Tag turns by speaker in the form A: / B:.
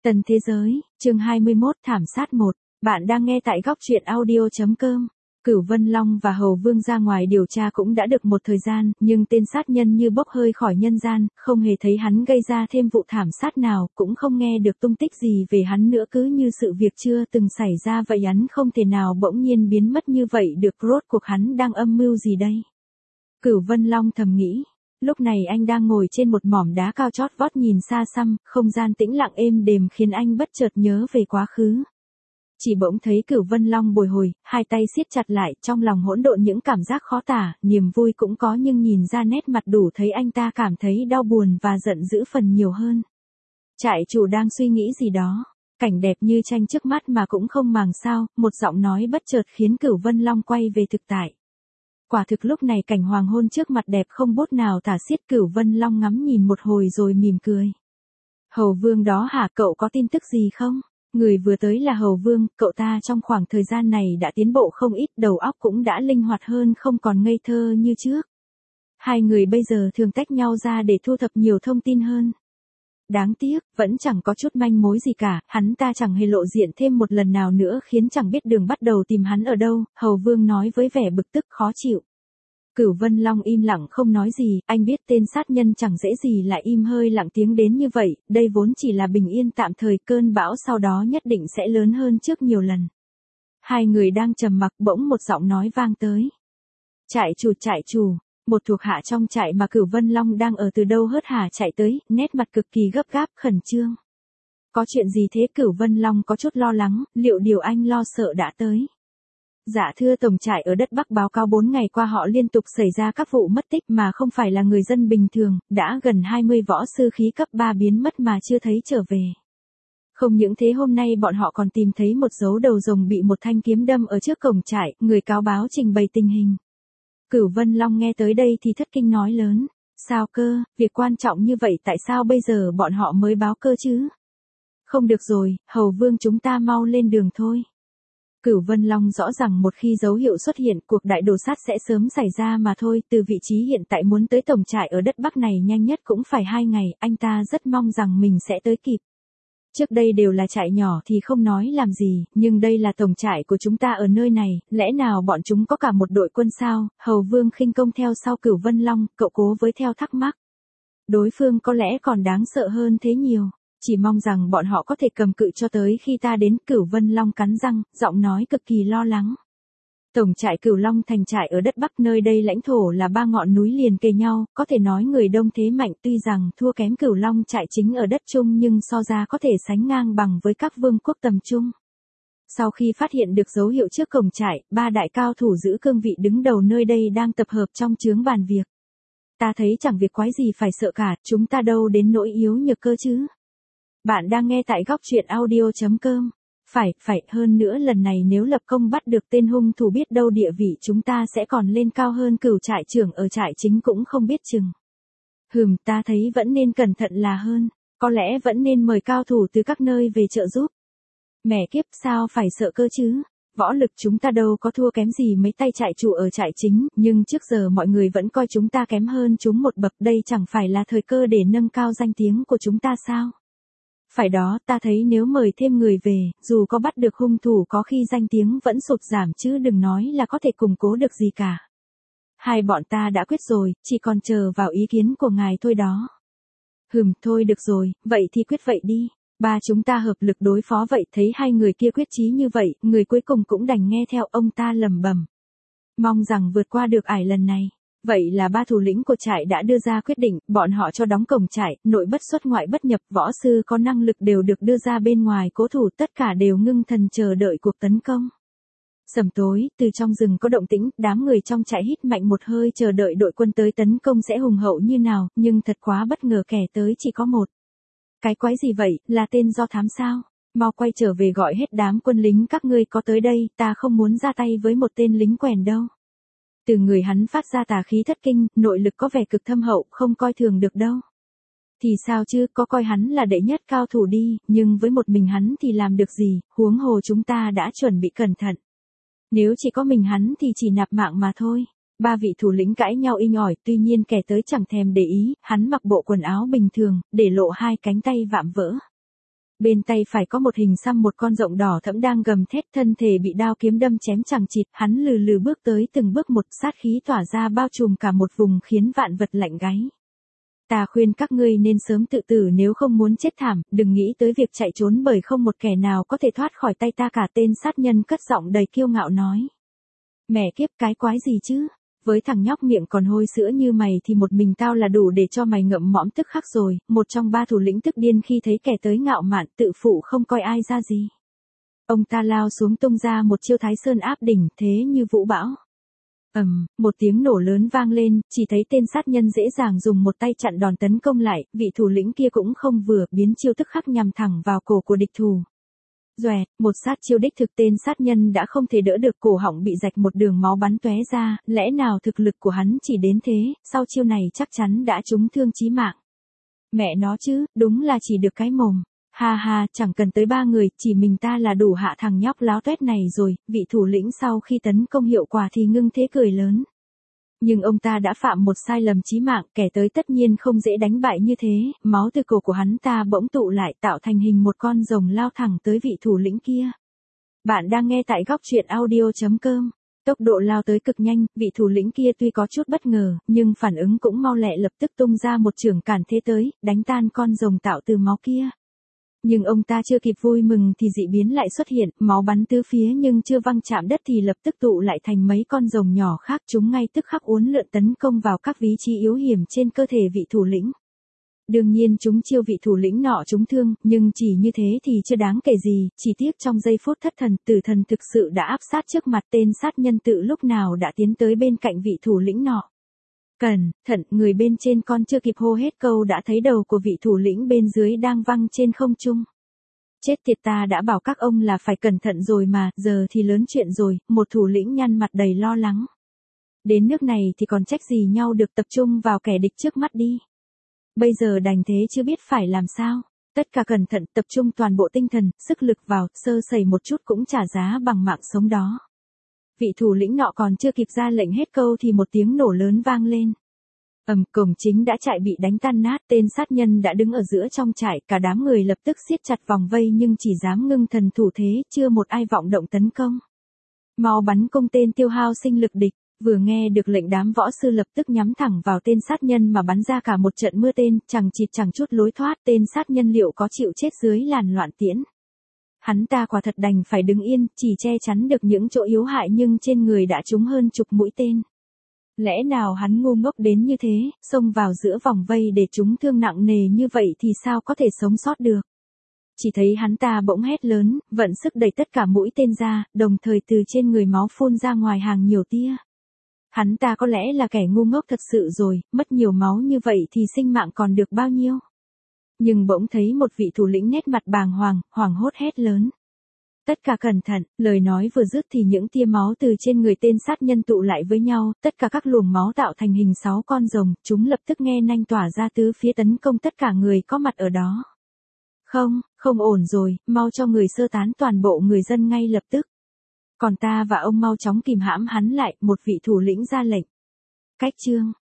A: Tần Thế Giới, chương 21 thảm sát 1. Bạn đang nghe tại góc truyện audio.com. Cửu Vân Long và Hầu Vương ra ngoài điều tra cũng đã được một thời gian, nhưng tên sát nhân như bốc hơi khỏi nhân gian, không hề thấy hắn gây ra thêm vụ thảm sát nào, cũng không nghe được tung tích gì về hắn nữa, cứ như sự việc chưa từng xảy ra vậy. Hắn không thể nào bỗng nhiên biến mất như vậy được, rốt cuộc hắn đang âm mưu gì đây? Cửu Vân Long thầm nghĩ. Lúc này anh đang ngồi trên một mỏm đá cao chót vót nhìn xa xăm, không gian tĩnh lặng êm đềm khiến anh bất chợt nhớ về quá khứ. Chỉ bỗng thấy Cửu Vân Long bồi hồi, hai tay siết chặt lại, trong lòng hỗn độn những cảm giác khó tả, niềm vui cũng có nhưng nhìn ra nét mặt đủ thấy anh ta cảm thấy đau buồn và giận dữ phần nhiều hơn. Trại chủ đang suy nghĩ gì đó, cảnh đẹp như tranh trước mắt mà cũng không màng sao, một giọng nói bất chợt khiến Cửu Vân Long quay về thực tại. Quả thực lúc này cảnh hoàng hôn trước mặt đẹp không bốt nào tả xiết. Cửu Vân Long ngắm nhìn một hồi rồi mỉm cười. Hầu Vương đó hả, cậu có tin tức gì không? Người vừa tới là Hầu Vương, cậu ta trong khoảng thời gian này đã tiến bộ không ít, đầu óc cũng đã linh hoạt hơn, không còn ngây thơ như trước. Hai người bây giờ thường tách nhau ra để thu thập nhiều thông tin hơn. Đáng tiếc, vẫn chẳng có chút manh mối gì cả, hắn ta chẳng hề lộ diện thêm một lần nào nữa khiến chẳng biết đường bắt đầu tìm hắn ở đâu, Hầu Vương nói với vẻ bực tức khó chịu. Cửu Vân Long im lặng không nói gì, anh biết tên sát nhân chẳng dễ gì lại im hơi lặng tiếng đến như vậy, đây vốn chỉ là bình yên tạm thời, cơn bão sau đó nhất định sẽ lớn hơn trước nhiều lần. Hai người đang trầm mặc bỗng một giọng nói vang tới. Trại chủ. Một thuộc hạ trong trại mà Cửu Vân Long đang ở từ đâu hớt hải chạy tới, nét mặt cực kỳ gấp gáp, khẩn trương. Có chuyện gì thế? Cửu Vân Long có chút lo lắng, liệu điều anh lo sợ đã tới? Dạ thưa tổng trại, ở đất Bắc báo cáo 4 ngày qua họ liên tục xảy ra các vụ mất tích mà không phải là người dân bình thường, đã gần 20 võ sư khí cấp 3 biến mất mà chưa thấy trở về. Không những thế, hôm nay bọn họ còn tìm thấy một dấu đầu rồng bị một thanh kiếm đâm ở trước cổng trại, người cáo báo trình bày tình hình. Cửu Vân Long nghe tới đây thì thất kinh nói lớn. Sao cơ, việc quan trọng như vậy tại sao bây giờ bọn họ mới báo cơ chứ? Không được rồi, Hầu Vương chúng ta mau lên đường thôi. Cửu Vân Long rõ ràng một khi dấu hiệu xuất hiện, cuộc đại đồ sát sẽ sớm xảy ra mà thôi, từ vị trí hiện tại muốn tới tổng trại ở đất Bắc này nhanh nhất cũng phải 2 ngày, anh ta rất mong rằng mình sẽ tới kịp. Trước đây đều là trại nhỏ thì không nói làm gì, nhưng đây là tổng trại của chúng ta ở nơi này, lẽ nào bọn chúng có cả một đội quân sao? Hầu Vương khinh công theo sau Cửu Vân Long, cậu cố với theo thắc mắc. Đối phương có lẽ còn đáng sợ hơn thế nhiều, chỉ mong rằng bọn họ có thể cầm cự cho tới khi ta đến. Cửu Vân Long cắn răng, giọng nói cực kỳ lo lắng. Tổng trại Cửu Long thành trại ở đất Bắc, nơi đây lãnh thổ là 3 ngọn núi liền kề nhau, có thể nói người đông thế mạnh, tuy rằng thua kém Cửu Long trại chính ở đất Trung nhưng so ra có thể sánh ngang bằng với các vương quốc tầm trung. Sau khi phát hiện được dấu hiệu trước cổng trại, 3 đại cao thủ giữ cương vị đứng đầu nơi đây đang tập hợp trong chướng bàn việc. Ta thấy chẳng việc quái gì phải sợ cả, chúng ta đâu đến nỗi yếu nhược cơ chứ. Bạn đang nghe tại góc truyện audio.com. Phải, hơn nữa lần này nếu lập công bắt được tên hung thủ biết đâu địa vị chúng ta sẽ còn lên cao hơn Cửu trại trưởng ở trại chính cũng không biết chừng. Ta thấy vẫn nên cẩn thận là hơn, có lẽ vẫn nên mời cao thủ từ các nơi về trợ giúp. Mẹ kiếp, sao phải sợ cơ chứ? Võ lực chúng ta đâu có thua kém gì mấy tay trại chủ ở trại chính, nhưng trước giờ mọi người vẫn coi chúng ta kém hơn chúng một bậc, đây chẳng phải là thời cơ để nâng cao danh tiếng của chúng ta sao? Phải đó, ta thấy nếu mời thêm người về, dù có bắt được hung thủ có khi danh tiếng vẫn sụt giảm chứ đừng nói là có thể củng cố được gì cả. Hai bọn ta đã quyết rồi, chỉ còn chờ vào ý kiến của ngài thôi đó. Thôi được rồi, vậy thì quyết vậy đi. Ba chúng ta hợp lực đối phó vậy. Thấy hai người kia quyết chí như vậy, người cuối cùng cũng đành nghe theo ông ta lẩm bẩm. Mong rằng vượt qua được ải lần này. Vậy là 3 thủ lĩnh của trại đã đưa ra quyết định, bọn họ cho đóng cổng trại, nội bất xuất ngoại bất nhập, võ sư có năng lực đều được đưa ra bên ngoài cố thủ, tất cả đều ngưng thần chờ đợi cuộc tấn công. Sầm tối, từ trong rừng có động tĩnh, đám người trong trại hít mạnh một hơi chờ đợi đội quân tới tấn công sẽ hùng hậu như nào, nhưng thật quá bất ngờ, kẻ tới chỉ có một. Cái quái gì vậy, là tên do thám sao? Mau quay trở về gọi hết đám quân lính các ngươi có tới đây, ta không muốn ra tay với một tên lính quèn đâu. Từ người hắn phát ra tà khí thất kinh, nội lực có vẻ cực thâm hậu, không coi thường được đâu. Thì sao chứ, có coi hắn là đệ nhất cao thủ đi, nhưng với một mình hắn thì làm được gì, huống hồ chúng ta đã chuẩn bị cẩn thận. Nếu chỉ có mình hắn thì chỉ nạp mạng mà thôi. 3 vị thủ lĩnh cãi nhau inh ỏi, tuy nhiên kẻ tới chẳng thèm để ý, hắn mặc bộ quần áo bình thường, để lộ 2 cánh tay vạm vỡ. Bên tay phải có một hình xăm một con rộng đỏ thẫm đang gầm thét, thân thể bị đao kiếm đâm chém chẳng chịt, hắn lừ lừ bước tới từng bước một, sát khí tỏa ra bao trùm cả một vùng khiến vạn vật lạnh gáy. Ta khuyên các ngươi nên sớm tự tử nếu không muốn chết thảm, đừng nghĩ tới việc chạy trốn bởi không một kẻ nào có thể thoát khỏi tay ta cả, tên sát nhân cất giọng đầy kiêu ngạo nói. Mẹ kiếp, cái quái gì chứ? Với thằng nhóc miệng còn hôi sữa như mày thì một mình tao là đủ để cho mày ngậm mõm tức khắc rồi. Một trong ba thủ lĩnh tức điên khi thấy kẻ tới ngạo mạn tự phụ không coi ai ra gì. Ông ta lao xuống tung ra một chiêu Thái Sơn áp đỉnh, thế như vũ bão. Một tiếng nổ lớn vang lên, chỉ thấy tên sát nhân dễ dàng dùng một tay chặn đòn tấn công lại, vị thủ lĩnh kia cũng không vừa, biến chiêu tức khắc nhằm thẳng vào cổ của địch thủ. Doẹt, một sát chiêu đích thực, tên sát nhân đã không thể đỡ được, cổ họng bị rạch một đường máu bắn tóe ra, lẽ nào thực lực của hắn chỉ đến thế, sau chiêu này chắc chắn đã trúng thương chí mạng. Mẹ nó chứ, đúng là chỉ được cái mồm. Ha ha, chẳng cần tới ba người, chỉ mình ta là đủ hạ thằng nhóc láo tuét này rồi. Vị thủ lĩnh sau khi tấn công hiệu quả thì ngưng thế cười lớn. Nhưng ông ta đã phạm một sai lầm chí mạng, kẻ tới tất nhiên không dễ đánh bại như thế, máu từ cổ của hắn ta bỗng tụ lại tạo thành hình một con rồng lao thẳng tới vị thủ lĩnh kia. Bạn đang nghe tại góc truyện audio.com. Tốc độ lao tới cực nhanh, vị thủ lĩnh kia tuy có chút bất ngờ, nhưng phản ứng cũng mau lẹ, lập tức tung ra một chưởng cản thế tới, đánh tan con rồng tạo từ máu kia. Nhưng ông ta chưa kịp vui mừng thì dị biến lại xuất hiện, máu bắn tứ phía nhưng chưa văng chạm đất thì lập tức tụ lại thành mấy con rồng nhỏ khác, chúng ngay tức khắc uốn lượn tấn công vào các vị trí yếu hiểm trên cơ thể vị thủ lĩnh. Đương nhiên chúng chiêu vị thủ lĩnh nọ trúng thương, nhưng chỉ như thế thì chưa đáng kể gì, chỉ tiếc trong giây phút thất thần, tử thần thực sự đã áp sát trước mặt, tên sát nhân tự lúc nào đã tiến tới bên cạnh vị thủ lĩnh nọ. Cẩn thận, người bên trên con chưa kịp hô hết câu đã thấy đầu của vị thủ lĩnh bên dưới đang văng trên không trung. Chết tiệt, ta đã bảo các ông là phải cẩn thận rồi mà, giờ thì lớn chuyện rồi, một thủ lĩnh nhăn mặt đầy lo lắng. Đến nước này thì còn trách gì nhau được, tập trung vào kẻ địch trước mắt đi. Bây giờ đành thế chưa biết phải làm sao. Tất cả cẩn thận, tập trung toàn bộ tinh thần, sức lực vào, sơ sẩy một chút cũng trả giá bằng mạng sống đó. Vị thủ lĩnh nọ còn chưa kịp ra lệnh hết câu thì một tiếng nổ lớn vang lên. Cổng chính đã trại bị đánh tan nát, tên sát nhân đã đứng ở giữa trong trại, cả đám người lập tức siết chặt vòng vây nhưng chỉ dám ngưng thần thủ thế, chưa một ai vọng động tấn công. Mau bắn cung tên tiêu hao sinh lực địch. Vừa nghe được lệnh, đám võ sư lập tức nhắm thẳng vào tên sát nhân mà bắn ra cả một trận mưa tên, chẳng chịt chẳng chút lối thoát, tên sát nhân liệu có chịu chết dưới làn loạn tiễn. Hắn ta quả thật đành phải đứng yên, chỉ che chắn được những chỗ yếu hại nhưng trên người đã trúng hơn chục mũi tên. Lẽ nào hắn ngu ngốc đến như thế, xông vào giữa vòng vây để trúng thương nặng nề như vậy thì sao có thể sống sót được. Chỉ thấy hắn ta bỗng hét lớn, vận sức đẩy tất cả mũi tên ra, đồng thời từ trên người máu phun ra ngoài hàng nhiều tia. Hắn ta có lẽ là kẻ ngu ngốc thật sự rồi, mất nhiều máu như vậy thì sinh mạng còn được bao nhiêu. Nhưng bỗng thấy một vị thủ lĩnh nét mặt bàng hoàng, hoảng hốt hét lớn. Tất cả cẩn thận, lời nói vừa dứt thì những tia máu từ trên người tên sát nhân tụ lại với nhau, tất cả các luồng máu tạo thành hình 6 con rồng, chúng lập tức nghe nanh tỏa ra tứ phía tấn công tất cả người có mặt ở đó. Không ổn rồi, mau cho người sơ tán toàn bộ người dân ngay lập tức. Còn ta và ông mau chóng kìm hãm hắn lại, một vị thủ lĩnh ra lệnh. Cách chương